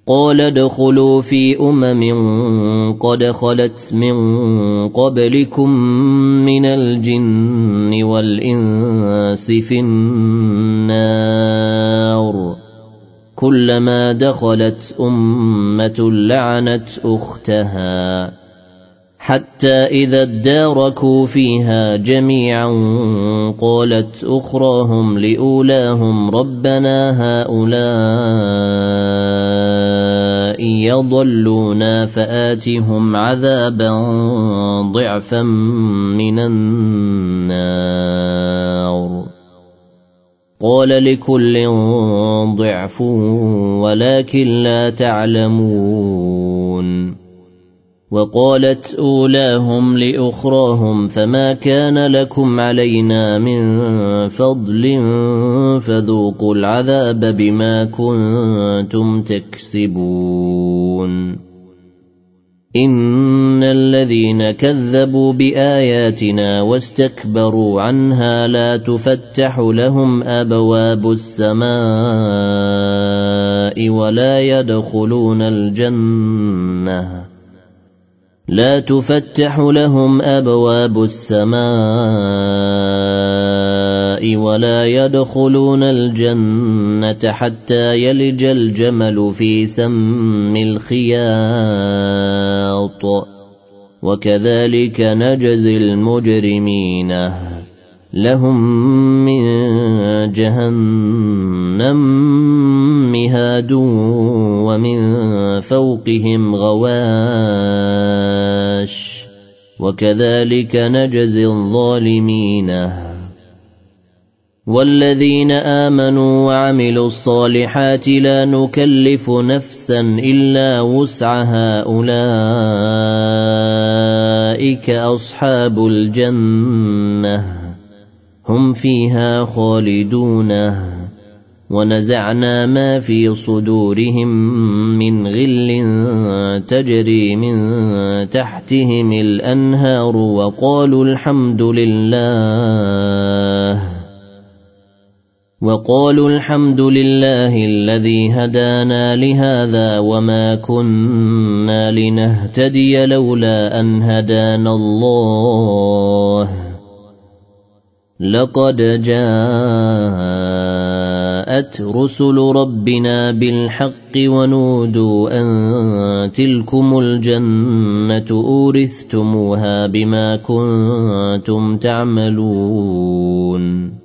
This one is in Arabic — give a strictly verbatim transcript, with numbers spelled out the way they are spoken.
قال ادخلوا في أمم قد خلت من قبلكم من الجن والإنس في النار كلما دخلت أمة لعنت أختها حتى إذا اداركوا فيها جميعا قالت أخراهم لأولاهم ربنا هؤلاء يضلونا فآتهم عذابا ضعفا من النار قال لكل ضعف ولكن لا تعلمون وقالت أولاهم لأخراهم فما كان لكم علينا من فضل فذوقوا العذاب بما كنتم تكسبون إن الذين كذبوا بآياتنا واستكبروا عنها لا تفتح لهم أبواب السماء ولا يدخلون الجنة لا تفتح لهم أبواب السماء ولا يدخلون الجنة حتى يلج الجمل في سم الخياط وكذلك نجزي المجرمين لهم من جهنم مهاد ومن فوقهم غواش وكذلك نجزي الظالمين والذين آمنوا وعملوا الصالحات لا نكلف نفسا إلا وسعها أولئك أصحاب الجنة هم فيها خالدون ونزعنا ما في صدورهم من غل تجري من تحتهم الأنهار وقالوا الحمد لله وقالوا الحمد لله الذي هدانا لهذا وما كنا لنهتدي لولا أن هدانا الله لقد جاءت رسل ربنا بالحق ونودوا أن تلكم الجنة أورثتموها بما كنتم تعملون